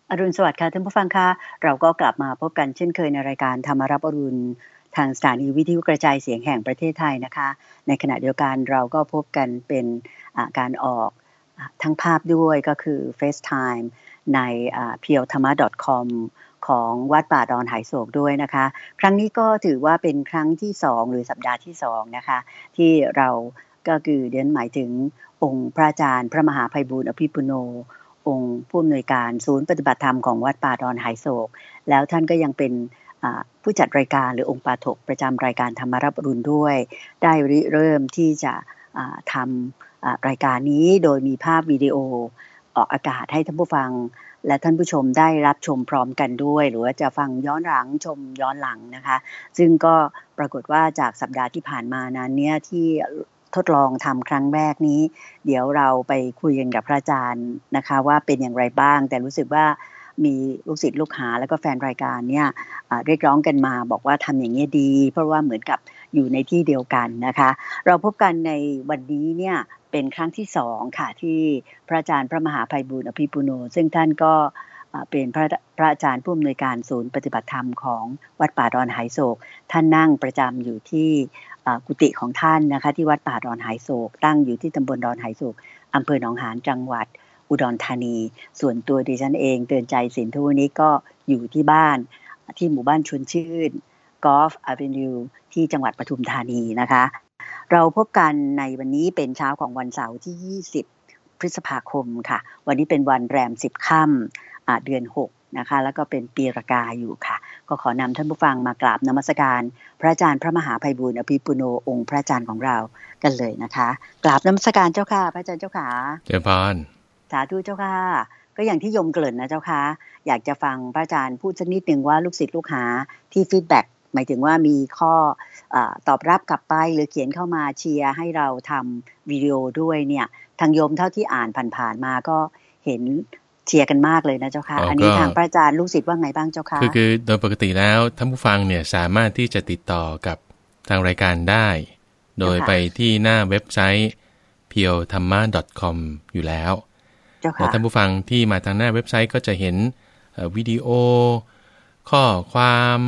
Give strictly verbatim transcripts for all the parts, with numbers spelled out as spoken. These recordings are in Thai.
อรุณสวัสดิ์ค่ะท่านผู้ฟังค่ะเราก็กลับมาพบกันเช่นเคยในรายการธรรมรับอรุณทางสถานีวิทยุกระจายเสียงแห่งประเทศไทยนะคะในขณะเดียวกันเราก็พบกันเป็นการออกทั้งภาพด้วยก็คือ FaceTime ใน เพียวธรรมะ ดอท คอม ของวัดป่าดอนไหโศกด้วยนะคะครั้งนี้ก็ถือว่าเป็นครั้งที่สองหรือสัปดาห์ที่สองนะคะที่เราก็คือเรียนหมายถึงองค์พระอาจารย์พระมหาไพบูลย์อภิปุโนองค์ผู้อำนวยการศูนย์ปฏิบัติธรรมของวัดป่าดอนไหโศกแล้วท่านก็ยังเป็นผู้จัดรายการหรือองค์ปาฐกประจำรายการธรรมรับอรุณด้วยได้ริเริ่มที่จะทำรายการนี้โดยมีภาพวิดีโอออกอากาศให้ท่านผู้ฟังและท่านผู้ชมได้รับชมพร้อมกันด้วยหรือว่าจะฟังย้อนหลังชมย้อนหลังนะคะซึ่งก็ปรากฏว่าจากสัปดาห์ที่ผ่านมานั้นเนี่ยที่ทดลองทำครั้งแรกนี้เดี๋ยวเราไปคุยกันกับพระอาจารย์นะคะว่าเป็นอย่างไรบ้างแต่รู้สึกว่ามีลูกศิษย์ลูกหาแล้วก็แฟนรายการเนี่ยเรียกร้องกันมาบอกว่าทำอย่างนี้ดีเพราะว่าเหมือนกับอยู่ในที่เดียวกันนะคะเราพบกันในวันนี้เนี่ยเป็นครั้งที่สองค่ะที่พระอาจารย์พระมหาไพบูลย์อภิปุโนซึ่งท่านก็เป็นพระพระอาจารย์ผู้อำนวยการศูนย์ปฏิบัติธรรมของวัดป่าดอนไหโศกท่านนั่งประจำอยู่ที่กุฏิของท่านนะคะที่วัดป่าดอนไหโศกตั้งอยู่ที่ตำบลดอนไหโศกอำเภอหนองหานจังหวัดอุดรธานีส่วนตัวดิฉันเองเตือนใจสินทุวันนี้ก็อยู่ที่บ้านที่หมู่บ้านชวนชื่นกอล์ฟอเวนิวที่จังหวัดปทุมธานีนะคะเราพบกันในวันนี้เป็นเช้าของวันเสาร์ที่ยี่สิบพฤษภาคมค่ะวันนี้เป็นวันแรมสิบค่ำเดือนหกนะคะแล้วก็เป็นปีรากาอยู่ค่ะก็ขอนำท่านผู้ฟังมากราบนมัสการพระอาจารย์พระมหาไพบูลย์อภิปุโนองค์พระอาจารย์ของเรากันเลยนะคะกราบนมัสการเจ้าค่ะพระอาจารย์เจ้าค่ะเจริญพรสาธุเจ้าค่ะก็อย่างที่โยมเกริ่นนะเจ้าค่ะอยากจะฟังพระอาจารย์พูดสักนิดนึงว่าลูกศิษย์ลูกหาที่ฟีดแบ็กหมายถึงว่ามีข้อตอบรับกลับไปหรือเขียนเข้ามาเชียร์ให้เราทำวิดีโอด้วยเนี่ยทางโยมเท่าที่อ่านผ่านๆมาก็เห็นเชียร์กันมากเลยนะเจ้าค่ะ อ, อันนี้ทางพระอาจารย์ลูกศิษย์ว่าไงบ้างเจ้าค่ะคือคือโดยปกติแล้วท่านผู้ฟังเนี่ยสามารถที่จะติดต่อกับทางรายการได้โดยไปที่หน้าเว็บไซต์ เพียวธรรมะ ดอท คอม อยู่แล้วแล้วท่านผู้ฟังที่มาทางหน้าเว็บไซต์ก็จะเห็นวิดีโอข้อความ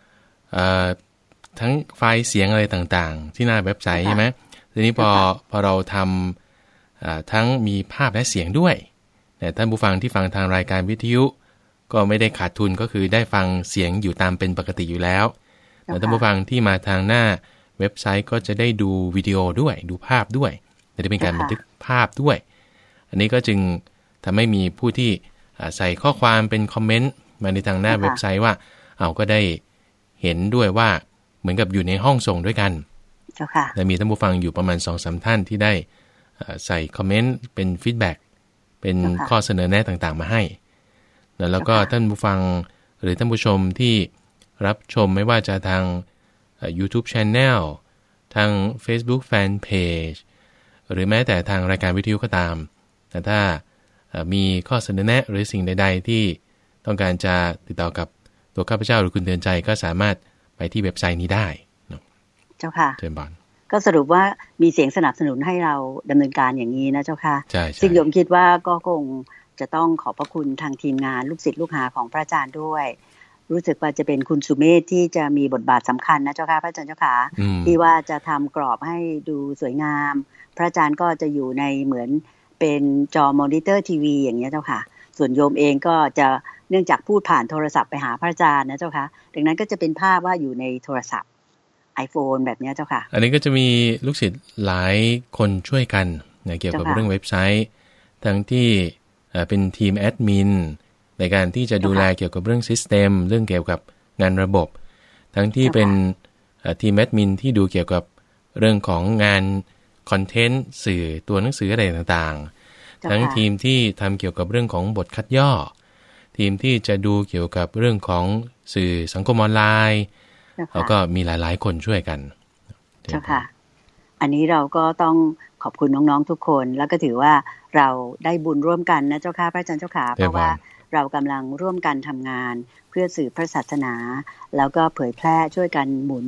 ทั้งไฟล์เสียงอะไรต่างๆที่หน้าเว็บไซต์ใช่ไหมทีนี้พอพอเราทำทั้งมีภาพและเสียงด้วยแต่ท่านผู้ฟังที่ฟังทางรายการวิทยุก็ไม่ได้ขาดทุนก็คือได้ฟังเสียงอยู่ตามเป็นปกติอยู่แล้วแต่ท่านผู้ฟังที่มาทางหน้าเว็บไซต์ก็จะได้ดูวิดีโอด้วยดูภาพด้วยจะเป็นการบันทึกภาพด้วยอันนี้ก็จึงทำให้มีผู้ที่ใส่ข้อความเป็นคอมเมนต์มาในทางหน้าเว็บไซต์ว่าเอาก็ได้เห็นด้วยว่าเหมือนกับอยู่ในห้องส่งด้วยกันและมีท่านผู้ฟังอยู่ประมาณ สองถึงสาม ท่านที่ได้ใส่คอมเมนต์เป็นฟีดแบ็กเป็นข้อเสนอแนะต่างๆมาให้แล้วก็ท่านผู้ฟังหรือท่านผู้ชมที่รับชมไม่ว่าจะทาง YouTube Channel ทาง Facebook Fanpage หรือแม้แต่ทางรายการวิทยุก็ตามแต่ถ้ามีข้อเสนอแนะหรือสิ่งใดๆที่ต้องการจะติดต่อกับตัวข้าพเจ้าหรือคุณเตือนใจก็สามารถไปที่เว็บไซต์นี้ได้เจ้าค่ะเชิญบานก็สรุปว่ามีเสียงสนับสนุนให้เราดำเนินการอย่างนี้นะเจ้าค่ะใช่ซึ่งโยมคิดว่าก็คงจะต้องขอบพระคุณทางทีมงานลูกศิษย์ลูกหาของพระอาจารย์ด้วยรู้สึกว่าจะเป็นคุณสุเมธที่จะมีบทบาทสำคัญนะเจ้าค่ะพระอาจารย์เจ้าค่ะที่ว่าจะทำกรอบให้ดูสวยงามพระอาจารย์ก็จะอยู่ในเหมือนเป็นจอมอนิเตอร์ทีวีอย่างนี้เจ้าค่ะส่วนโยมเองก็จะเนื่องจากพูดผ่านโทรศัพท์ไปหาพระอาจารย์นะเจ้าค่ะดังนั้นก็จะเป็นภาพว่าอยู่ในโทรศัพท์ iPhone แบบนี้เจ้าค่ะอันนี้ก็จะมีลูกศิษย์หลายคนช่วยกันนะเกี่ยวกับเรื่องเว็บไซต์ทั้งที่เป็นทีมแอดมินในการที่จะดูแลเกี่ยวกับเรื่องซิสเต็มเรื่องเกี่ยวกับงานระบบทั้งที่เป็นทีมแอดมินที่ดูเกี่ยวกับเรื่องของงานคอนเทนต์สื่อตัวหนังสืออะไรต่างๆทั้งทีมที่ทำเกี่ยวกับเรื่องของบทคัดย่อทีมที่จะดูเกี่ยวกับเรื่องของสื่อสังคมออนไลน์แล้วก็มีหลายๆคนช่วยกันเจ้าค่ะอันนี้เราก็ต้องขอบคุณน้องๆทุกคนแล้วก็ถือว่าเราได้บุญร่วมกันนะเจ้าค่ะพระอาจารย์เจ้าค่ะเพราะว่าเรากำลังร่วมกันทำงานเพื่อสื่อพระศาสนาแล้วก็เผยแพร่ช่วยกันหมุน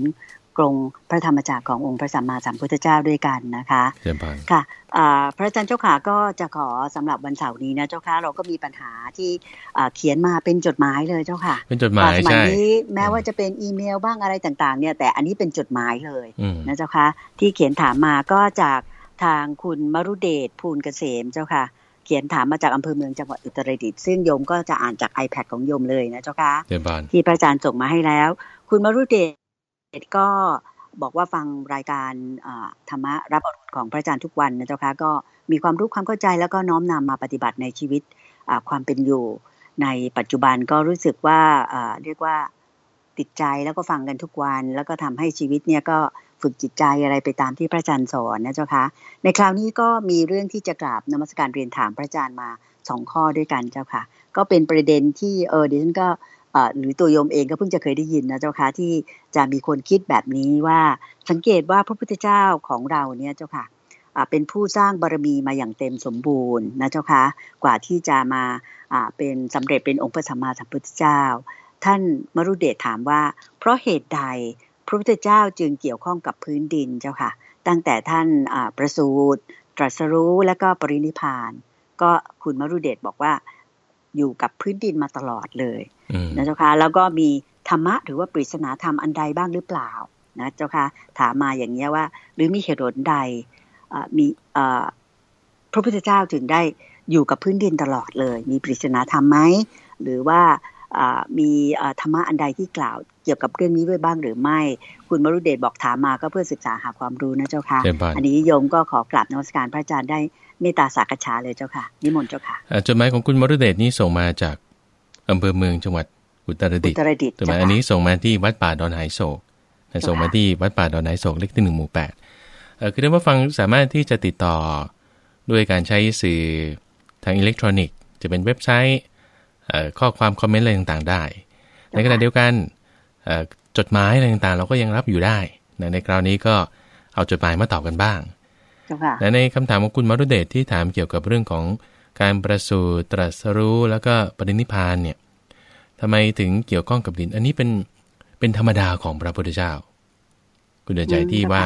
กรงพระธรรมจักรขององค์พระสัมมาสัมพุทธเจ้าด้วยกันนะคะค่ะพระอาจารย์เจ้าขาก็จะขอสำหรับวันเสาร์นี้นะเจ้าค่ะเราก็มีปัญหาที่เขียนมาเป็นจดหมายเลยเจ้าค่ะเป็นจดหมายสมัยนี้แม้ว่าจะเป็นอีเมลบ้างอะไรต่างๆเนี่ยแต่อันนี้เป็นจดหมายเลยนะเจ้าค่ะที่เขียนถามมาก็จากทางคุณมรุเดชภูลเกษมเจ้าค่ะเขียนถามมาจากอำเภอเมืองจังหวัดอุตรดิตถ์ซึ่งโยมก็จะอ่านจาก iPad ของโยมเลยนะเจ้าค่ะที่พระอาจารย์ส่งมาให้แล้วคุณมรุเดชก็บอกว่าฟังรายการธรรมะรับอรุณของพระอาจารย์ทุกวันนะเจ้าค่ะก็มีความรู้ความเข้าใจแล้วก็น้อมนำมาปฏิบัติในชีวิตความเป็นอยู่ในปัจจุบันก็รู้สึกว่าเรียกว่าติดใจแล้วก็ฟังกันทุกวันแล้วก็ทำให้ชีวิตเนี่ยก็ฝึกจิตใจอะไรไปตามที่พระอาจารย์สอนนะเจ้าค่ะในคราวนี้ก็มีเรื่องที่จะกราบนมัสการเรียนถามพระอาจารย์มาสองข้อด้วยกันเจ้าค่ะก็เป็นประเด็นที่เออดิฉันก็หรือตัวโยมเองก็เพิ่งจะเคยได้ยินนะเจ้าค่ะที่จะมีคนคิดแบบนี้ว่าสังเกตว่าพระพุทธเจ้าของเราเนี่ยเจ้าค่ะเป็นผู้สร้างบารมีมาอย่างเต็มสมบูรณ์นะเจ้าค่ะกว่าที่จะมาเป็นสำเร็จเป็นองค์พระสัมมาสัมพุทธเจ้าท่านมรุเดชถามว่าเพราะเหตุใดพระพุทธเจ้าจึงเกี่ยวข้องกับพื้นดินเจ้าค่ะตั้งแต่ท่านประสูติตรัสรู้และก็ปรินิพพานก็คุณมรุเดชบอกว่าอยู่กับพื้นดินมาตลอดเลยนะเจ้าค่ะแล้วก็มีธรรมะหรือว่าปริศนาธรรมอันใดบ้างหรือเปล่านะเจ้าค่ะถามมาอย่างนี้ว่าหรือมีเหตุผลใดมีพระพุทธเจ้าถึงได้อยู่กับพื้นดินตลอดเลยมีปริศนาธรรมไหมหรือว่ามีธรรมะอันใดที่กล่าวเกี่ยวกับเรื่องนี้ด้วยบ้างหรือไม่คุณมรุเดชบอกถามมาก็เพื่อศึกษาหาความรู้นะเจ้าค่ะอันนี้โยมก็ขอกราบนมัสการพระอาจารย์ได้เมตตาสักษาเลยเจ้าค่ะนิมนต์เจ้าค่ะจดหมายของคุณมรุเดชนี้ส่งมาจากอำเภอเมืองจังหวัดอุตรดิตถ์จดหมายอันนี้ส่งมาที่วัดป่าดอนหายโศกส่งมาที่วัดป่าดอนหายโศกเลขที่หนึ่งหมู่แปดคือท่านผู้ฟังสามารถที่จะติดต่อด้วยการใช้สื่อทางอิเล็กทรอนิกส์จะเป็นเว็บไซต์ข้อความคอมเมนต์อะไรต่างๆได้ในขณะเดียวกันจดหมายอะไรต่างๆเราก็ยังรับอยู่ได้ในคราวนี้ก็เอาจดหมายมาตอบกันบ้างและในคำถามของคุณมรุเดชที่ถามเกี่ยวกับเรื่องของการประสูติตรัสรู้แล้วก็ปรินิพพานเนี่ยทำไมถึงเกี่ยวข้องกับดินอันนี้เป็นเป็นธรรมดาของพระพุทธเจ้าคุณเดินใจที่ว่า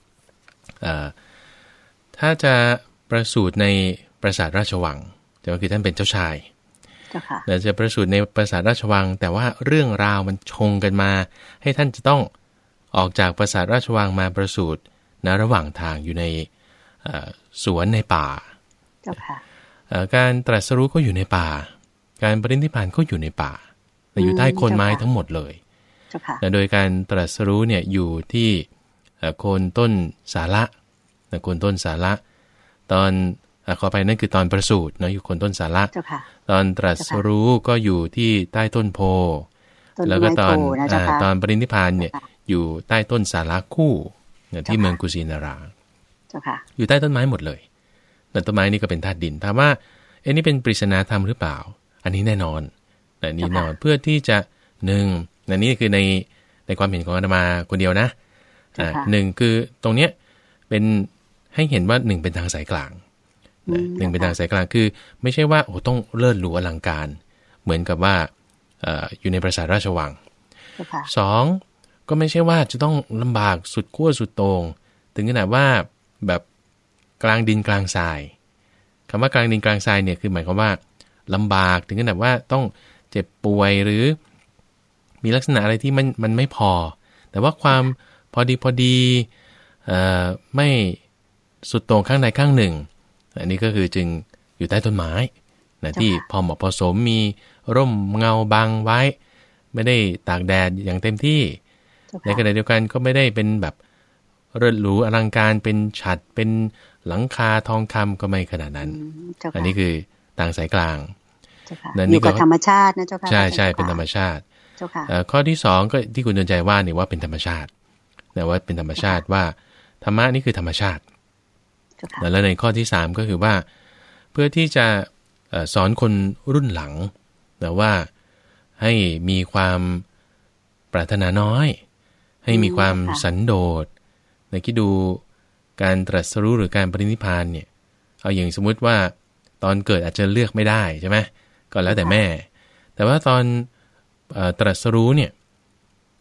ถ้าจะประสูติในปราสาทราชวังก็คือท่านเป็นเจ้าชายแต่จะประสูติในปราสาทราชวังแต่ว่าเรื่องราวมันชงกันมาให้ท่านจะต้องออกจากปราสาทราชวังมาประสูติณระหว่างทางอยู่ในสวนในป่าการตรัสรู้ก็อยู่ในป่าการปรินิพพานก็อยู่ในป่าแต่อยู่ใต้โคนไม้ทั้งหมดเลยโดยการตรัสรู้เนี่ยอยู่ที่โคนต้นสาระโคนต้นสาระตอนขอไปนั่นคือตอนประสูติเนาะอยู่โคนต้นสาระตอนตรัสรู้ก็อยู่ที่ใต้ต้นโพแล้วก็ตอนตอนปรินิพพานเนี่ยอยู่ใต้ต้นสาระคู่ที่เมืองกุสินาราอยู่ใต้ต้นไม้หมดเลยแต่ต้นไม้นี่ก็เป็นธาตุดินถามว่าเอ็นี่เป็นปริศนาธรรมหรือเปล่าอันนี้แน่นอนแต่นี่แน่นอนเพื่อที่จะหนึ่งอันนี้คือในในความเห็นของอาตมาคนเดียวนะหนึ่งคือตรงเนี้ยเป็นให้เห็นว่าหนึ่งเป็นทางสายกลางหนึ่งเป็นทางสายกลางคือไม่ใช่ว่าโอ้ต้องเลิศหรูอลังการเหมือนกับว่าอยู่ในปราสาทราชวังสองก็ไม่ใช่ว่าจะต้องลำบากสุดขั้วสุดโต่งถึงขนาดว่าแบบกลางดินกลางทรายคำว่ากลางดินกลางทรายเนี่ยคือหมายความว่าลำบากถึงขนาดว่าต้องเจ็บป่วยหรือมีลักษณะอะไรที่มันมันไม่พอแต่ว่าความพอดีพอดีไม่สุดโต่งข้างใดข้างหนึ่งอันนี้ก็คือจึงอยู่ใต้ต้นไม้นะที่พอเหมาะพอสมมีร่มเงาบังไว้ไม่ได้ตากแดดอย่างเต็มที่ในขณะเดียวกันก็ไม่ได้เป็นแบบเริศหรูอลังการเป็นฉัตรเป็นหลังคาทองคำก็ไม่ขนาดนั้นอันนี้คือต่างสายกลางอยู่กับธรรมชาตินะเจ้าค่ะใช่ใช่เป็นธรรมชาติข้อที่สองก็ที่คุณเดินใจว่าเนี่ยว่าเป็นธรรมชาติแต่ว่าเป็นธรรมชาติว่าธรรมะนี่คือธรรมชาติแล้วในข้อที่สามก็คือว่าเพื่อที่จะสอนคนรุ่นหลังแต่ว่าให้มีความปรารถนาน้อยให้มีความสันโดษในคิดดูการตรัสรู้หรือการปรินิพพานเนี่ยเอาอย่างสมมุติว่าตอนเกิดอาจจะเลือกไม่ได้ใช่ไหมก็แล้วแต่แม่แต่ว่าตอนตรัสรู้เนี่ย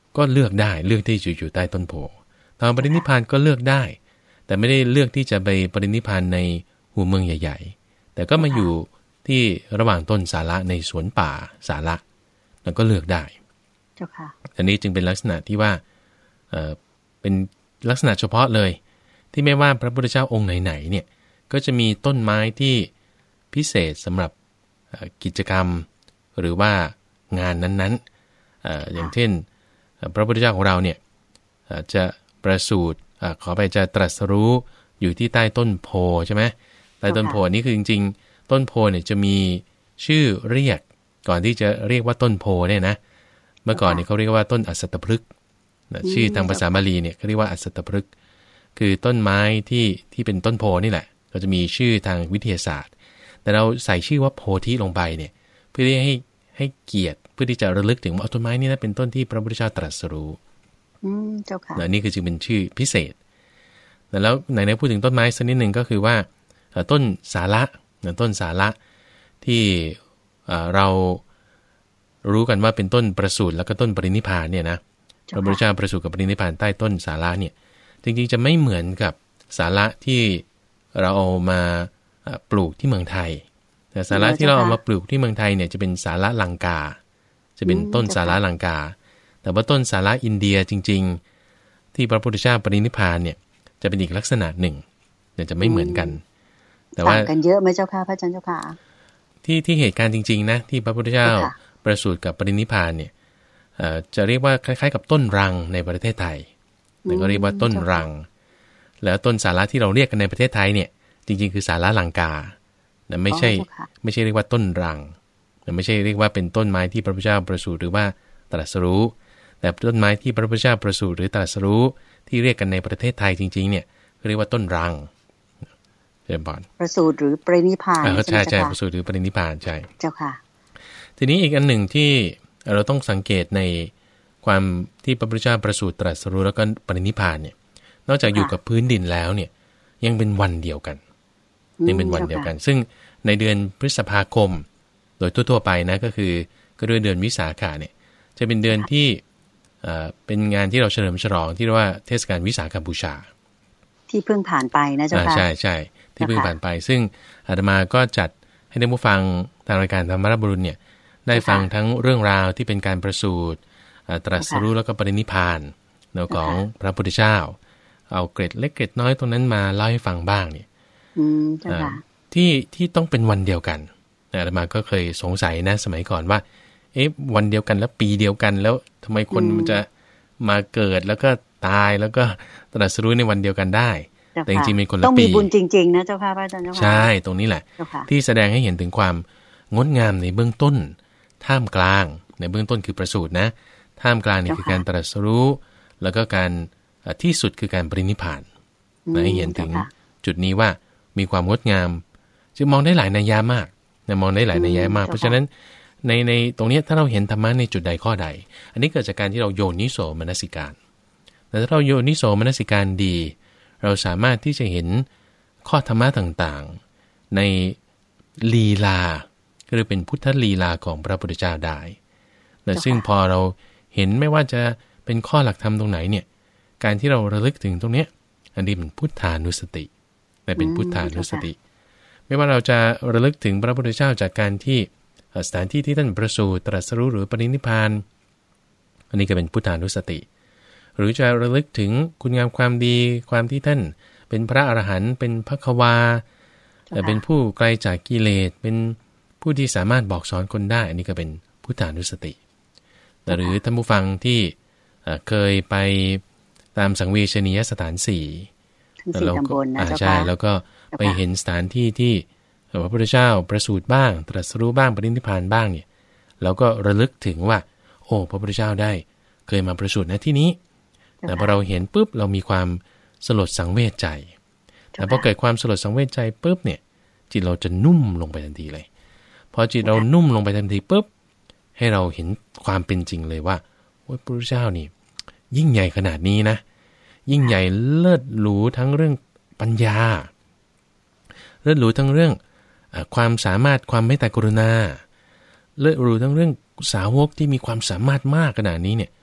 ก็เลือกได้เลือกที่จะอยู่ใต้ต้นโพตอนปรินิพพานก็เลือกได้แต่ไม่ได้เลือกที่จะไปปรินิพพานในหัวเมืองใหญ่ๆแต่ก็มาอยู่ที่ระหว่างต้นสาระในสวนป่าสาระแล้วก็เลือกได้เจ้าค่ะอันนี้จึงเป็นลักษณะที่ว่าเอ่อเป็นลักษณะเฉพาะเลยที่ไม่ว่าพระพุทธเจ้าองค์ไหนๆเนี่ยก็จะมีต้นไม้ที่พิเศษสำหรับกิจกรรมหรือว่างานนั้นๆ อ, อย่างเช่นพระพุทธเจ้าของเราเนี่ยจะประสูติขอไปจะตรัสรู้อยู่ที่ใต้ต้นโพใช่ไหมใต้ต้นโพนี่คือจริงๆต้นโพเนี่ยจะมีชื่อเรียกก่อนที่จะเรียกว่าต้นโพเนี่ยนะเมื่อก่อนเนี่ยเขาเรียกว่าต้นอัสสตพฤกษ์ชื่อทางภาษาบาลีเนี่ยเขาเรียกว่าอัสสตพฤกษ์คือต้นไม้ที่ที่เป็นต้นโพนี่แหละก็จะมีชื่อทางวิทยาศาสตร์แต่เราใส่ชื่อว่าโพธิลงไปเนี่ยเพื่อที่ให้ให้เกียรติเพื่อที่จะระลึกถึงว่าต้นไม้นี่นะเป็นต้นที่พระพุทธเจ้าตรัสรู้อืมเจ้าค่ะและนี่คือจึงเป็นชื่อพิเศษแล้วไหนๆพูดถึงต้นไม้สักนิดหนึ่งก็คือว่าต้นสาระต้นสาระที่เรารู้กันว่าเป็นต้นประสูติแล้วก็ต้นปรินิพพานเนี่ยนะพระพุทธเจ้าประสูติกับปรินิพพานใต้ต้นสาระเนี่ยจริงๆจะไม่เหมือนกับสาระที่เราเอามาปลูกที่เมืองไทยแต่สาระที่เราเอามาปลูกที่เมืองไทยเนี่ยจะเป็นสาระลังกาจะเป็นต้นสาระลังกาแต่ว่าต้นสาระอินเดียจริงๆที่พระพุทธเจ้าปรินิพพานเนี่ยจะเป็นอีกลักษณะหนึ่งเนี่ยจะไม่เหมือนกันแต่ว่าต่างกันเยอะไหมเจ้าค่ะพระอาจารย์เจ้าค่ะที่ที่เหตุการณ์จริงๆนะที่พระพุทธเจ้าประสูติกับปรินิพพานเนี่ยจะเรียกว่าคล้ายๆกับต้นรังในประเทศไทยแล้วก็เรียกว่าต้นรังแล้วต้นสาระที่เราเรียกกันในประเทศไทยเนี่ยจริงๆคือสาระลังกานะไม่ใช่ไม่ใช่เรียกว่าต้นรังไม่ใช่เรียกว่าเป็นต้นไม้ที่พระพุทธเจ้าประสูติหรือว่าตรัสรู้แต่ต้นไม้ที่พระพุทธเจ้าประสูติหรือตรัสรู้ที่เรียกกันในประเทศไทยจริงๆเนี่ยเรียกว่าต้นรังเรียนบอลประสูติหรือปรินิพพานใช่ใช่ประสูติหรือปรินิพพานใช่เจ้าค่ะทีนี้อีกอันหนึ่งที่เราต้องสังเกตในความที่พระพุทธเจ้าประสูติตรัสรู้แล้วก็ปรินิพพานเนี่ยนอกจากอยู่กับพื้นดินแล้วเนี่ยยังเป็นวันเดียวกันยังเป็นวันเดียวกันซึ่งในเดือนพฤษภาคมโดยทั่วๆไปนะก็คือก็ด้วยเดือนวิสาขะเนี่ยจะเป็นเดือนที่เป็นงานที่เราเฉลิมฉลองที่เรียกว่าเทศกาลวิสาขบูชาที่เพิ่งผ่านไปนะเจ้าค่ะใช่ใช่ที่เพิ่งผ่านไปซึ่งอาตมาก็จัดให้ท่านผู้ฟังทางรายการธรรมรับบุญเนี่ยได้ฟังทั้งเรื่องราวที่เป็นการประสูติตรัสรู้แล้วก็ปรินิพพานของพระพุทธเจ้าเอาเกร็ดเล็กเกร็ดน้อยตรงนั้นมาเล่าให้ฟังบ้างเนี่ยที่ที่ต้องเป็นวันเดียวกันอาตมาก็เคยสงสัยนะสมัยก่อนว่าเอ๊ะวันเดียวกันแล้วปีเดียวกันแล้วทำไมคนมันจะมาเกิดแล้วก็ตายแล้วก็ตรัสรู้ในวันเดียวกันได้แต่จริงๆเป็นคนละปีต้องมีบุญจริงๆนะเจ้าค่ะพระอาจารย์เจ้าค่ะใช่ตรงนี้แหละที่แสดงให้เห็นถึงความงดงามในเบื้องต้นท่ามกลางในเบื้องต้นคือประสูตินะท่ามกลางนี่คือการตรัสรู้แล้วก็การที่สุดคือการปรินิพพานให้เห็นถึงจุดนี้ว่ามีความงดงามจึงมองได้หลายนัยยะมากนะมองได้หลายนัยยะมากเพราะฉะนั้นในในตรงนี้ถ้าเราเห็นธรรมะในจุดใดข้อใดอันนี้เกิดจากการที่เราโยนิโสมนสิการแต่ถ้าเราโยนิโสมนสิการดีเราสามารถที่จะเห็นข้อธรรมะต่างๆในลีลาก็คือเป็นพุทธลีลาของพระพุทธเจ้าได้แต่ซึ่งพอเราเห็นไม่ว่าจะเป็นข้อหลักธรรมตรงไหนเนี่ยการที่เราระลึกถึงตรงเนี้ยอันนี้เป็นพุทธานุสติแต่เป็นพุทธานุสติไม่ว่าเราจะระลึกถึงพระพุทธเจ้าจากการที่สถานที่ที่ท่านประสูติตรัสรู้หรือปรินิพพานอันนี้ก็เป็นพุทธานุสติหรือจะระลึกถึงคุณงามความดีความที่ท่านเป็นพระอรหันต์เป็นภควาแต่เป็นผู้ไกลจากกิเลสเป็นผู้ที่สามารถบอกสอนคนได้อันนี้ก็เป็นพุทธานุสติหรือท่านผู้ฟังที่เคยไปตามสังเวชนียสถานสี่แล้วก็ใช่แล้วก็ไปเห็นสถานที่ที่พระพุทธเจ้าประสูติบ้างตรัสรู้บ้างปรินิพพานบ้างเนี่ยเราก็ระลึกถึงว่าโอ้พระพุทธเจ้าได้เคยมาประสูติณที่นี้แต่พอเราเห็นปุ๊บเรามีความสลดสังเวชใจแต่พอเกิดความสลดสังเวชใจปุ๊บเนี่ยจิตเราจะนุ่มลงไปทันทีเลยพอจิตเรานุ่มลงไปทันทีปุ๊บให้เราเห็นความเป็นจริงเลยว่าโอ้พระพุทธเจ้านี่ยิ่งใหญ่ขนาดนี้นะยิ่งใหญ่เลิศหรูทั้งเรื่องปัญญาเลิศหรูทั้งเรื่องความสามารถความเมตตากรุณาเลิศหรูทั้งเรื่องสาวกที่มีความสามารถมากขนาดนี้เนี่ยโอ้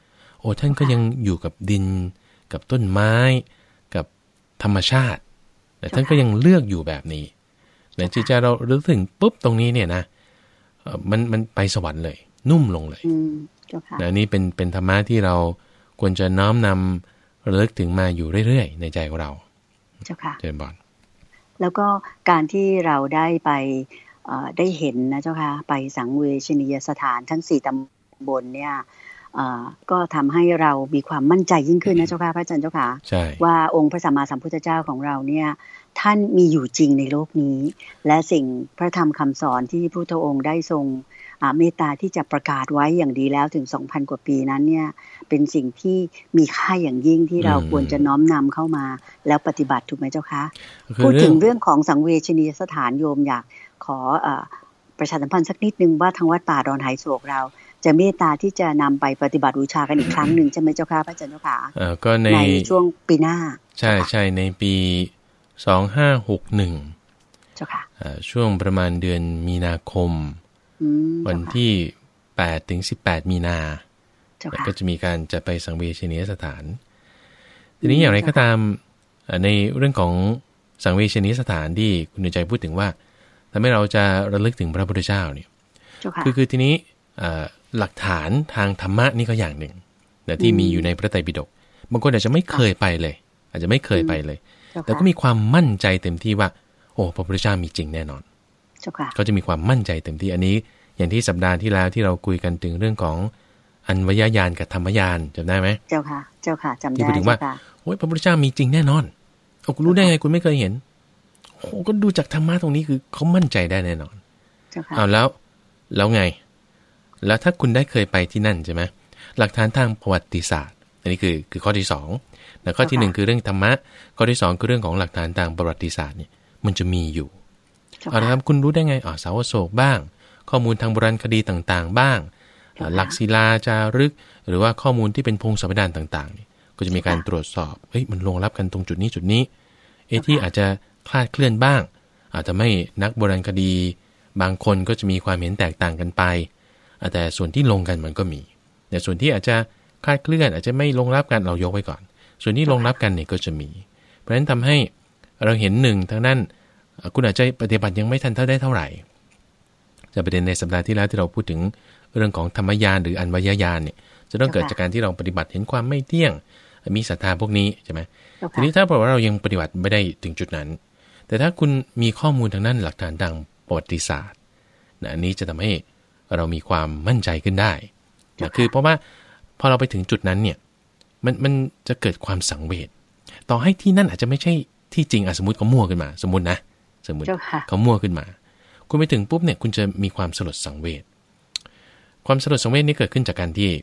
อ้ท่านก็ยังอยู่กับดินกับต้นไม้กับธรรมชาติแต่ท่านก็ยังเลือกอยู่แบบนี้แต่จิตใจเรารู้ถึงปุ๊บตรงนี้เนี่ยนะมันมันไปสวรรค์เลยนุ่มลงเลยนะนี่เป็นเป็นธรรมะที่เราควรจะน้อมนำระลึกถึงมาอยู่เรื่อยๆในใจของเราเจ้าค่ะเจริญพรแล้วก็การที่เราได้ไปได้เห็นนะเจ้าค่ะไปสังเวชนียสถานทั้งสี่ตำบลเนี่ยก็ทำให้เรามีความมั่นใจยิ่งขึ้นนะเจ้าค่ะพระอาจารย์เจ้าค่ะว่าองค์พระสัมมาสัมพุทธเจ้าของเราเนี่ยท่านมีอยู่จริงในโลกนี้และสิ่งพระธรรมคำสอนที่พระพุทธองค์ได้ทรงเมตตาที่จะประกาศไว้อย่างดีแล้วถึง สองพัน กว่าปีนั้นเนี่ยเป็นสิ่งที่มีค่าอย่างยิ่งที่เราควรจะน้อมนำเข้ามาแล้วปฏิบัติถูกไหมเจ้าคะพูดถึงเรื่องของสังเวชนียสถานโยมอยากขอประชาสัมพันธ์สักนิดนึงว่าทางวัดป่าดอนไหโศกเราจะเมตตาที่จะนำไปปฏิบัติบูชากันอีกครั้งหนึ่งใช่ไหมเจ้าค่ะพระอาจารย์เจ้าค่ะก็ในในช่วงปีหน้าใช่ใช่ในปีสองพันห้าร้อยหกสิบเอ็ดเจ้าค่ะช่วงประมาณเดือนมีนาคมวันที่แปดถึงสิบแปดมีนาก็จะมีการจะไปสังเวชนียสถานทีนี้อย่างไรก็ตามในเรื่องของสังเวชนียสถานที่คุณใจพูดถึงว่าทำให้เราจะระลึกถึงพระพุทธเจ้าเนี่ยคือคือทีนี้หลักฐานทางธรรมะนี่ก็อย่างหนึ่งแต่ที่มีอยู่ในพระไตรปิฎกบางคนอาจจะไม่เคยไปเลยอาจจะไม่เคยไปเลยแต่ก็มีความมั่นใจเต็มที่ว่าโอ้พระพุทธเจ้ามีจริงแน่นอนเขาจะมีความมั่นใจเต็มที่อันนี้อย่างที่สัปดาห์ที่แล้วที่เราคุยกันถึงเรื่องของอัญญญาณกับธรรมญาณจำได้ไหมเจ้าค่ะเจ้าค่ะจำได้ที่พูดถึงว่าโอ้ยพระพุทธเจ้ามีจริงแน่นอนโอ้คุณรู้ได้ไงคุณไม่เคยเห็นโอ้ก็ดูจากธรรมะตรงนี้คือเขามั่นใจได้แน่นอนเอาแล้วแล้วไงแล้วถ้าคุณได้เคยไปที่นั่นใช่ไหมหลักฐานทางประวัติศาสตร์อันนี้คือคือข้อที่สองแต่ข้อที่หนึ่งคือเรื่องธรรมะข้อที่สองคือเรื่องของหลักฐานทางประวัติศาสตร์เนี่ยมันจะมีอยู่เอาละครับคุณรู้ได้ไงอ๋อสาวโศกบ้างข้อมูลทางโบราณคดีต่างๆบ้างหลักศิลาจารึกหรือว่าข้อมูลที่เป็นพงศาวดารต่างๆเนี่ยก็จะมีการตรวจสอบเฮ้ยมันลงรับกันตรงจุดนี้จุดนี้เอที่อาจจะคลาดเคลื่อนบ้างอาจจะไม่นักโบราณคดีบางคนก็จะมีความเห็นแตกต่างกันไปแต่ส่วนที่ลงกันมันก็มีแต่ส่วนที่อาจจะคลาดเคลื่อนอาจจะไม่ลงรับกันเรายกไว้ก่อนส่วนที่ลงรับกันเนี่ยก็จะมีเพราะฉะนั้นทำให้เราเห็นหนึ่งทางนั้นคุณอาจจะปฏิบัติยังไม่ทันเท่าได้เท่าไหร่จะประเด็นในสัปดาห์ที่แล้วที่เราพูดถึงเรื่องของธรรมญาณหรืออัญญญาณเนี่ยจะต้องเกิดจากการที่เราปฏิบัติเห็นความไม่เที่ยงมีศรัทธาพวกนี้ใช่ไหมทีนี้ถ้าบอกว่าเรายังปฏิบัติไม่ได้ถึงจุดนั้นแต่ถ้าคุณมีข้อมูลทางนั้นหลักฐานทางประวัติศาสตร์นะอันนี้จะทำให้เรามีความมั่นใจขึ้นได้นะคือเพราะว่าพอเราไปถึงจุดนั้นเนี่ยมันมันจะเกิดความสังเวชต่อให้ที่นั่นอาจจะไม่ใช่ที่จริงสมมติเขามั่วขึ้นมาสมมตินะสมมติเขามั่วขึ้นมาคุณไปถึงปุ๊บเนี่ยคุณจะมีความสลดสังเวชความสลดสังเวชนี้เกิดขึ้นจากการที่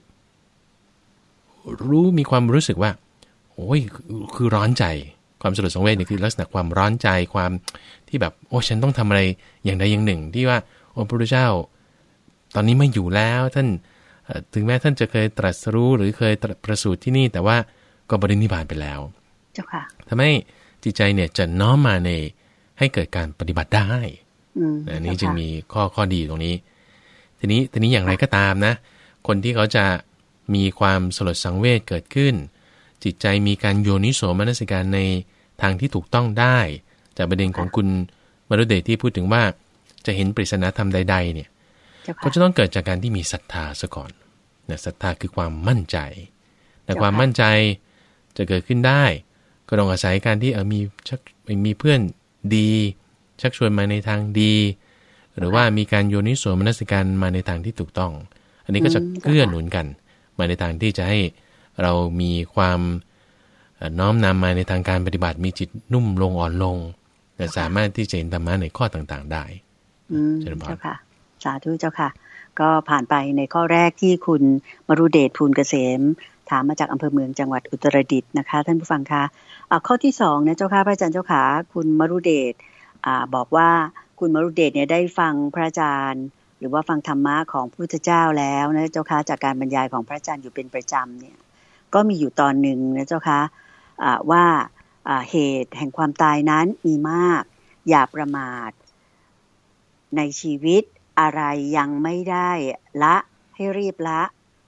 รู้มีความรู้สึกว่าโอ้ยคือร้อนใจความสลดสังเวชนี่คือลักษณะความร้อนใจความที่แบบโอ้ฉันต้องทำอะไรอย่างใดอย่างหนึ่งที่ว่าโอ้พระพุทธเจ้าตอนนี้ไม่อยู่แล้วท่านถึงแม้ท่านจะเคยตรัสรู้หรือเคยประสูติที่นี่แต่ว่าก็บรินิพพานไปแล้วเจ้าค่ะทำให้จิตใจเนี่ยจะน้อมมาในให้เกิดการปฏิบัติได้อันนี้จึงมีข้อข้อดีตรงนี้ทีนี้ทีนี้อย่างไรก็ตามนะคนที่เขาจะมีความสลดสังเวชเกิดขึ้นจิตใจมีการโยนิโสมนสิการในทางที่ถูกต้องได้จากประเด็นของคุณมรุเดชที่พูดถึงว่าจะเห็นปริศนาธรรมใดๆเนี่ยก็จะต้องเกิดจากการที่มีศรัทธาซะก่อนนะศรัทธาคือความมั่นใจแต่ความมั่นใจจะเกิดขึ้นได้ก็ต้องอาศัยการที่เออมีชักมีเพื่อนดีชักชวนมาในทางดีหรือว่ามีการโยนิโสมนสิการมาในทางที่ถูกต้องอันนี้ก็จะเกื้อหนุนกันมาในทางที่จะให้เรามีความน้อมนำมาในทางการปฏิบัติมีจิตนุ่มลงอ่อนลงแต่สามารถที่จะเห็นธรรมะในข้อต่างๆได้เจ้าค่ะสาธุเจ้าค่ะก็ผ่านไปในข้อแรกที่คุณมรุเดชภูลเกษมถามมาจากอำเภอเมืองจังหวัดอุตรดิตถ์นะคะท่านผู้ฟังคะข้อที่สองนะเจ้าค่ะพระอาจารย์เจ้าค่ะคุณมรุเดชบอกว่าคุณมรุเดชเนี่ยได้ฟังพระอาจารย์หรือว่าฟังธรรมะของพระพุทธเจ้าแล้วนะเจ้าค่ะจากการบรรยายของพระอาจารย์อยู่เป็นประจำเนี่ยก็มีอยู่ตอนหนึ่งนะเจ้าค่ะว่าเหตุแห่งความตายนั้นมีมากอย่าประมาทในชีวิตอะไรยังไม่ได้ละให้รีบละ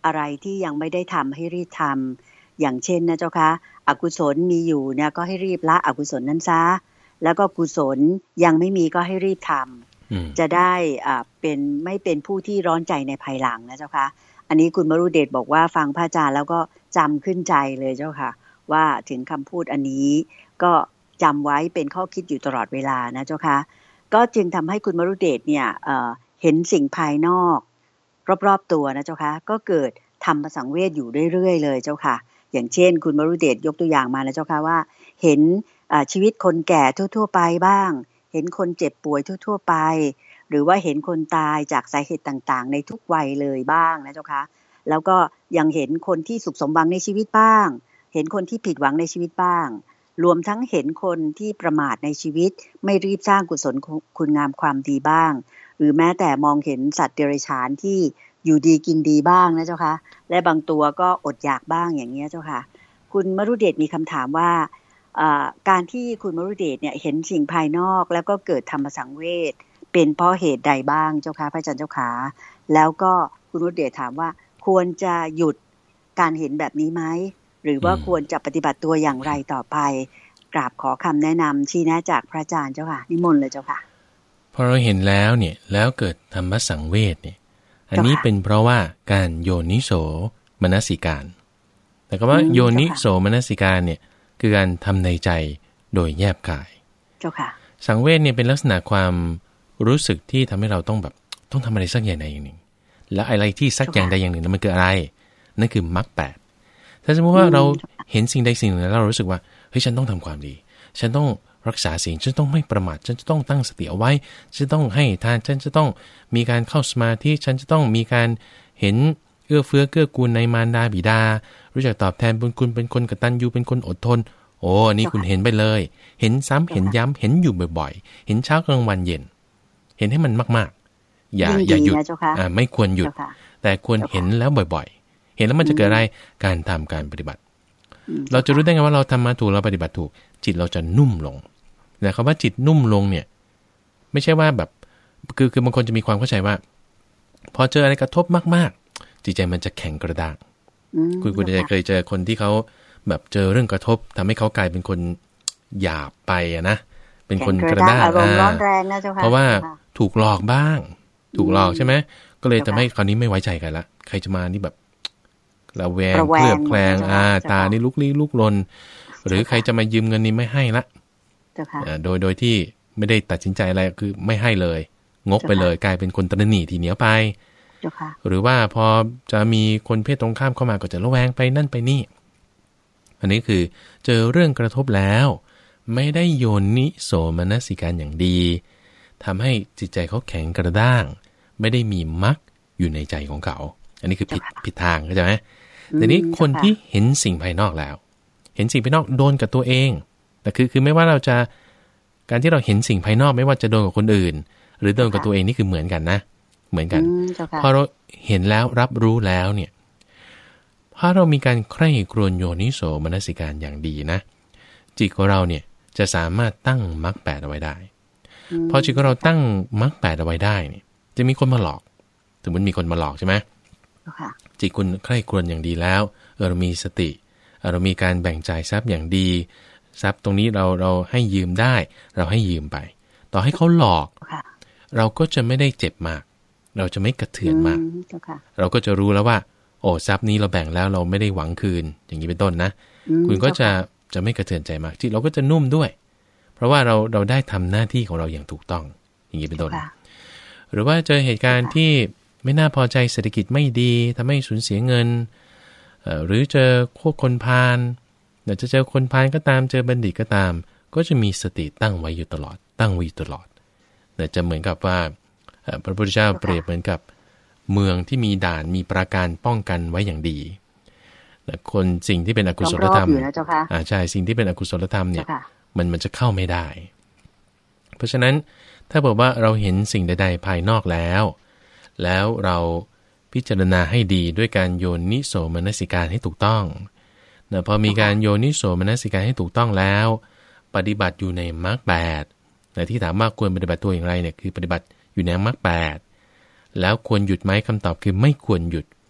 อะไรที่ยังไม่ได้ทำให้รีบทำอย่างเช่นนะเจ้าคะอกุศลมีอยู่เนี่ยก็ให้รีบละอกุศลนั้นซะแล้วก็กุศลยังไม่มีก็ให้รีบทำจะได้อ่าเป็นไม่เป็นผู้ที่ร้อนใจในภายหลังนะเจ้าคะอันนี้คุณมรุเดชบอกว่าฟังพระอาจารย์แล้วก็จำขึ้นใจเลยเจ้าค่ะว่าถึงคำพูดอันนี้ก็จำไว้เป็นข้อคิดอยู่ตลอดเวลานะเจ้าค่ะก็จึงทำให้คุณมรุเดชเนี่ยเอ่อเห็นสิ่งภายนอกรอบๆตัวนะเจ้าค่ะก็เกิดธรรมสังเวชอยู่เรื่อยๆเลยเจ้าค่ะอย่างเช่นคุณมรุเดชยกตัวอย่างมานะเจ้าค่ะว่าเห็นชีวิตคนแก่ทั่วๆไปบ้างเห็นคนเจ็บป่วยทั่วๆไปหรือว่าเห็นคนตายจากสาเหตุต่างๆในทุกวัยเลยบ้างนะเจ้าค่ะแล้วก็ยังเห็นคนที่สุขสมหวังในชีวิตบ้างเห็นคนที่ผิดหวังในชีวิตบ้างรวมทั้งเห็นคนที่ประมาทในชีวิตไม่รีบสร้างกุศลคุณงามความดีบ้างหรือแม้แต่มองเห็นสัตว์เดรัจฉานที่อยู่ดีกินดีบ้างนะเจ้าค่ะและบางตัวก็อดอยากบ้างอย่างนี้เจ้าค่ะคุณมรุเดชมีคำถามว่าการที่คุณมรุเดชเนี่ยเห็นสิ่งภายนอกแล้วก็เกิดธรรมสังเวชเป็นเพราะเหตุใดบ้างเจ้าค่ะพระอาจารย์เจ้าค่ะแล้วก็คุณมรุเดชถามว่าควรจะหยุดการเห็นแบบนี้ไหมหรือว่าควรจะปฏิบัติตัวอย่างไรต่อไปกราบขอคำแนะนำชี้แนะจากพระอาจารย์เจ้าค่ะนิมนต์เลยเจ้าค่ะพอเราเห็นแล้วเนี่ยแล้วเกิดธรรมสังเวชเนี่ยอันนี้เป็นเพราะว่าการโยนิโสมนสิการแต่คำว่าโยนิโสมนสิการเนี่ยคือการทำในใจโดยแยบกายเจ้าค่ะสังเวชเนี่ยเป็นลักษณะความรู้สึกที่ทำให้เราต้องแบบต้องทำอะไรสักอย่างใดอย่างหนึ่งแล้วอะไรที่สักอย่างใดอย่างหนึ่งนั้นมันคืออะไรนั่นคือมรรคแปดถ้าสมมติว่าเราเห็นสิ่งใดสิ่งหนึ่งแล้วเรารู้สึกว่าเฮ้ยฉันต้องทำความดีฉันต้องรักษาศีลฉันต้องไม่ประมาทฉันจะต้องตั้งสติเอาไว้ฉันต้องให้ทานฉันจะต้องมีการเข้าสมาธิฉันจะต้องมีการเห็นเอื้อเฟื้อเกื้อกูลในมารดาบิดารู้จักตอบแทนบุญคุณเป็นคนกตัญญูเป็นคนอดทนโอ้อันนี้คุณเห็นไปเลยเห็นซ้ำเห็นย้ำเห็นอยู่บ่อยๆเห็นเช้ากลางวันเย็นเห็นให้มันมากๆอย่าอย่าหยุดอ่าไม่ควรหยุดแต่ควรเห็นแล้วบ่อยๆเห็นแล้วมันจะเกิดอะไรการทำการปฏิบัติเราจะรู้ได้ไงว่าเราทำมาถูกเราปฏิบัติถูกจิตเราจะนุ่มลงแต่คำว่าจิตนุ่มลงเนี่ยไม่ใช่ว่าแบบคือคือบางคนจะมีความเข้าใจว่าพอเจออะไรกระทบมากๆจิตใจมันจะแข็งกระด้างคุณคุณจะเคยเจอคนที่เขาแบบเจอเรื่องกระทบทำให้เขากลายเป็นคนหยาบไปอะนะเป็นคนกระด้างอารมณ์ร้อนแรงนะเจ้าค่ะเพราะว่าถูกหลอกบ้างถูกหลอกใช่ไหมก็เลยทำให้คราวนี้ไม่ไว้ใจกันละใครจะมานี่แบบระแวงเคลือบแคลงอ่าตานี่ลุกลี้ลุกลนหรือใครจะมายืมเงินนี่ไม่ให้ละโดยโดยที่ไม่ได้ตัดสินใจอะไรคือไม่ให้เลยงกไปเลยกลายเป็นคนตระหนี่ทีเหนียวไปหรือว่าพอจะมีคนเพศตรงข้ามเข้ามาก็จะระแวงไปนั่นไปนี่อันนี้คือเจอเรื่องกระทบแล้วไม่ได้โยนิโสมนสิการอย่างดีทำให้จิตใจเขาแข็งกระด้างไม่ได้มีมรรคอยู่ในใจของเขาอันนี้คือผิดผิดทางเข้าใจไหมแต่นี้คนที่เห็นสิ่งภายนอกแล้วเห็นสิ่งภายนอกโดนกับตัวเองแต่คือคือไม่ว่าเราจะการที่เราเห็นสิ่งภายนอกไม่ว่าจะโดนกับคนอื่นหรือโดนกับตัวเองนี่คือเหมือนกันนะเหมือนกันพอเราเห็นแล้วรับรู้แล้วเนี่ยถ้าเรามีการใคร่ครวญโยนิโสมนสิการอย่างดีนะจิตของเราเนี่ยจะสามารถตั้งมรรคแปดเอาไว้ได้พอจิตของเราตั้งมรรคแปดเอาไว้ได้เนี่ยจะมีคนมาหลอกถึงมันมีคนมาหลอกใช่ไหมจิตคุณใคร่ครวญอย่างดีแล้วเออเรามีสติเรามีการแบ่งจ่ายทรัพย์อย่างดีทรัพย์ตรงนี้เราเราให้ยืมได้เราให้ยืมไปต่อให้เขาหลอกเราก็จะไม่ได้เจ็บมากเราจะไม่กระเทือนมากเราก็จะรู้แล้วว่าโอ้ทรัพย์นี้เราแบ่งแล้วเราไม่ได้หวังคืนอย่างนี้เป็นต้นนะคุณก็จะจะไม่กระเทือนใจมากจิตเราก็จะนุ่มด้วยเพราะว่าเราเราได้ทำหน้าที่ของเราอย่างถูกต้องอย่างนี้เป็นต้นหรือว่าเจอเหตุการณ์ที่ไม่น่าพอใจเศรษฐกิจไม่ดีทำให้สูญเสียเงินหรือเจอพวกคนพาลเดี๋ยวจะเจอคนพาลก็ตามเจอบัณฑิตก็ตามก็จะมีสติตั้งไว้อยู่ตลอดตั้งไว้อยู่ตลอดเดี๋ยวจะเหมือนกับว่าพระพุทธเจ้าเปรียบเหมือนกับเมืองที่มีด่านมีปราการป้องกันไว้อย่างดีแต่คนสิ่งที่เป็นอกุศลธรรมอ่าใช่สิ่งที่เป็นอกุศลธรรมเนี่ยมันมันจะเข้าไม่ได้เพราะฉะนั้นถ้าบอกว่าเราเห็นสิ่งใดๆภายนอกแล้วแล้วเราพิจารณาให้ดีด้วยการโยนิโสมนสิการให้ถูกต้องนะพอมีการโยนิโสมนสิการให้ถูกต้องแล้วปฏิบัติอยู่ในมรรคแปดแต่ที่ถามว่าควรปฏิบัติตัวอย่างไรเนี่ยคือปฏิบัติอยู่ในมรรคแปดแล้วควรหยุดไหมคำตอบคือไม่ควรหยุด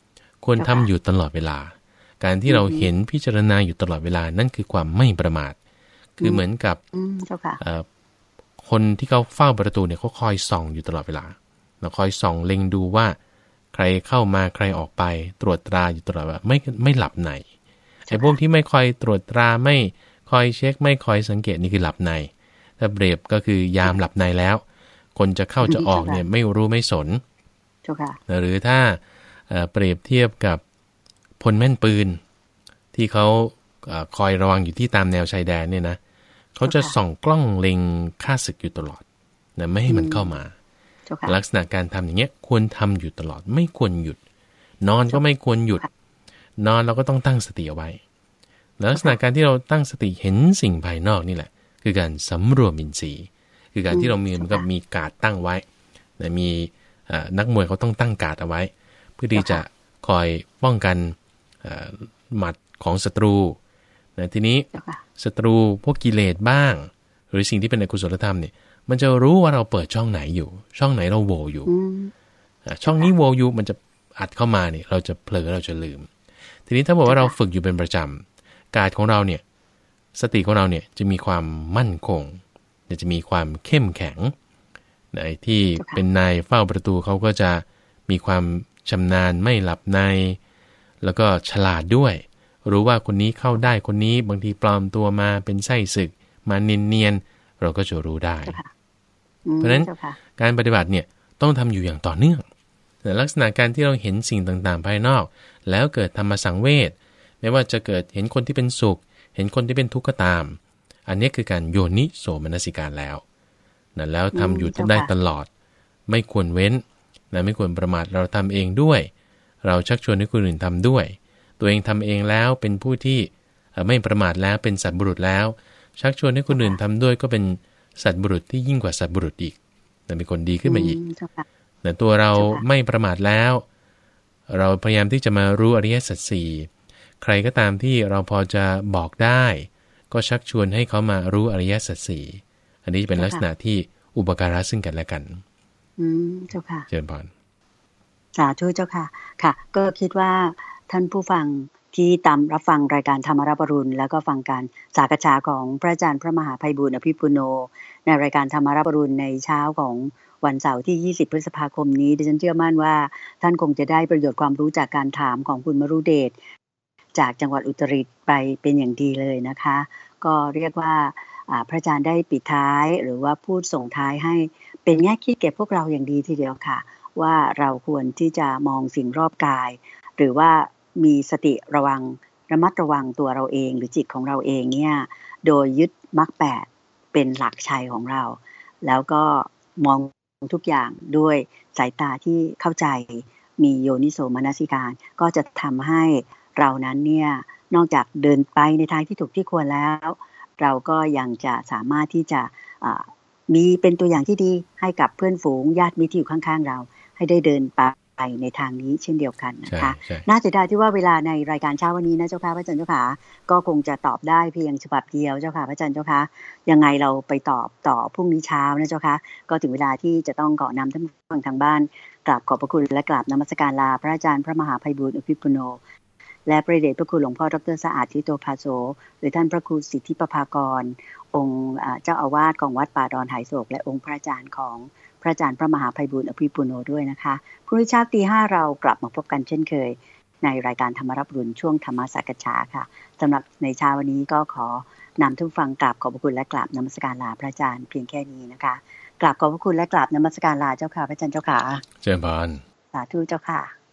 ควรทำอยู่ตลอดเวลาการที่เราเห็นพิจารณาอยู่ตลอดเวลานั่นคือความไม่ประมาทคือเหมือนกับคนที่เขาเฝ้าประตูเนี่ยเขาคอยส่องอยู่ตลอดเวลาเราคอยส่องเล็งดูว่าใครเข้ามาใครออกไปตรวจตราอยู่ตลอดว่าไม่ไม่หลับในไอ้พวกที่ไม่คอยตรวจตราไม่คอยเช็คไม่คอยสังเกตนี่คือหลับในถ้าเปรียบก็คือยามหลับในแล้วคนจะเข้าจะออกเนี่ยไม่รู้ไม่สนหรือถ้าเปรียบเทียบกับพลแม่นปืนที่เขาคอยระวังอยู่ที่ตามแนวชายแดนเนี่ยนะเขาจะส่องกล้องเล็งฆ่าศึกอยู่ตลอดนะไม่ให้มันเข้ามาลักษณะการทำอย่างเงี้ยควรทำอยู่ตลอดไม่ควรหยุดนอนก็ไม่ควรหยุดนอนเราก็ต้องตั้งสติเอาไว้ลักษณะการที่เราตั้งสติเห็นสิ่งภายนอกนี่แหละคือการสำรวมอินทรีย์คือการที่เรามีมันก็มีการ์ดตั้งไว้นะมีนักมวยเขาต้องตั้งการ์ดเอาไว้เพื่อที่จะคอยป้องกันหมัดของศัตรูนะทีนี้ศัตรูพวกกิเลสบ้างหรือสิ่งที่เป็นอกุศลธรรมเนี่ยมันจะรู้ว่าเราเปิดช่องไหนอยู่ช่องไหนเราโหว่อยู่ช่องนี้โหว่อยู่มันจะอัดเข้ามาเนี่ยเราจะเผลอเราจะลืมทีนี้ถ้าบอกว่าเราฝึกอยู่เป็นประจำการของเราเนี่ยสติของเราเนี่ยจะมีความมั่นคงจะมีความเข้มแข็งในที่เป็นนายเฝ้าประตูเขาก็จะมีความชำนาญไม่หลับในแล้วก็ฉลาดด้วยรู้ว่าคนนี้เข้าได้คนนี้บางทีปลอมตัวมาเป็นไส้ศึกมาเนียนๆเราก็จะรู้ได้เพราะฉะนั้นการปฏิบัติเนี่ยต้องทำอยู่อย่างต่อเนื่องแต่ลักษณะการที่เราเห็นสิ่งต่างๆภายนอกแล้วเกิดธรรมสังเวชไม่ว่าจะเกิดเห็นคนที่เป็นสุขเห็นคนที่เป็นทุกข์ก็ตามอันนี้คือการโยนิโสมนสิการแล้วนะแล้วทำอยู่ได้ตลอดไม่ควรเว้นนะไม่ควรประมาทเราทำเองด้วยเราชักชวนให้คนอื่นทำด้วยตัวเองทำเองแล้วเป็นผู้ที่ไม่ประมาทแล้วเป็นสัตบุรุษแล้วชักชวนให้คนอื่นทำด้วยก็เป็นสัตบุรุษที่ยิ่งกว่าสัตบุรุษอีกแต่เป็นคนดีขึ้นมาอีกแต่ตัวเราไม่ประมาทแล้วเราพยายามที่จะมารู้อริยสัจสี่ใครก็ตามที่เราพอจะบอกได้ก็ชักชวนให้เขามารู้อริยสัจสี่อันนี้จะเป็นลักษณะที่อุปการะซึ่งกันและกันอืมเจ้าค่ะเชิญพรสาธุเจ้าค่ะค่ะก็คิดว่าท่านผู้ฟังที่ตามรับฟังรายการธรรมรับอรุณแล้วก็ฟังการสากฉาของพระอาจารย์พระมหาไพบูลย์อภิปุโนในรายการธรรมรับอรุณในเช้าของวันเสาร์ที่ยี่สิบพฤษภาคมนี้ดิฉันเชื่อมั่นว่าท่านคงจะได้ประโยชน์ความรู้จากการถามของคุณมรุเดชจากจังหวัดอุตรดิตถ์ไปเป็นอย่างดีเลยนะคะก็เรียกว่าพระอาจารย์ได้ปิดท้ายหรือว่าพูดส่งท้ายให้เป็นแง่คิดแก่พวกเราอย่างดีทีเดียวค่ะว่าเราควรที่จะมองสิ่งรอบกายหรือว่ามีสติระวังระมัดระวังตัวเราเองหรือจิตของเราเองเนี่ยโดยยึดมรรคแปดเป็นหลักชัยของเราแล้วก็มองทุกอย่างด้วยสายตาที่เข้าใจมีโยนิโสมนสิการก็จะทำให้เรานั้นเนี่ยนอกจากเดินไปในทางที่ถูกที่ควรแล้วเราก็ยังจะสามารถที่จะมีเป็นตัวอย่างที่ดีให้กับเพื่อนฝูงญาติมิตรที่อยู่ข้างๆเราให้ได้เดินไปในทางนี้เช่นเดียวกันนะคะน่าเสียดายที่ว่าเวลาในรายการเช้าวันนี้นะเจ้าค่ะพระอาจารย์เจ้าค่ะก็คงจะตอบได้เพียงฉบับเดียวเจ้าค่ะพระอาจารย์เจ้าค่ะยังไงเราไปตอบต่อพรุ่งนี้เช้านะเจ้าค่ะก็ถึงเวลาที่จะต้องขอนำท่านผู้ฟังทางบ้านกราบขอบพระคุณและกราบนมัสการลาพระอาจารย์พระมหาไพบูลย์อภิปุโนและพระเดชพระคุณหลวงพ่อดร.สะอาดทิโตภาโสหรือท่านพระครูสิทธิประภากรองค์เจ้าอาวาสของวัดป่าดอนไหโศกและองค์พระอาจารย์ของพระอาจารย์พระมหาไพบูลย์อภิปุโนด้วยนะคะพรุ่งนี้เช้าตีห้าเรากลับมาพบกันเช่นเคยในรายการธรรมรับอรุณช่วงธรรมสักฉาค่ะสำหรับในเช้าวันนี้ก็ขอนำท่านฟังกราบขอบพระคุณและกราบนมัสการลาพระอาจารย์เพียงแค่นี้นะคะกราบขอบพระคุณและกราบนมัสการลาเจ้าค่ะพระอาจารย์เจ้าค่ะเจริญพรสาธุเจ้าค่ะ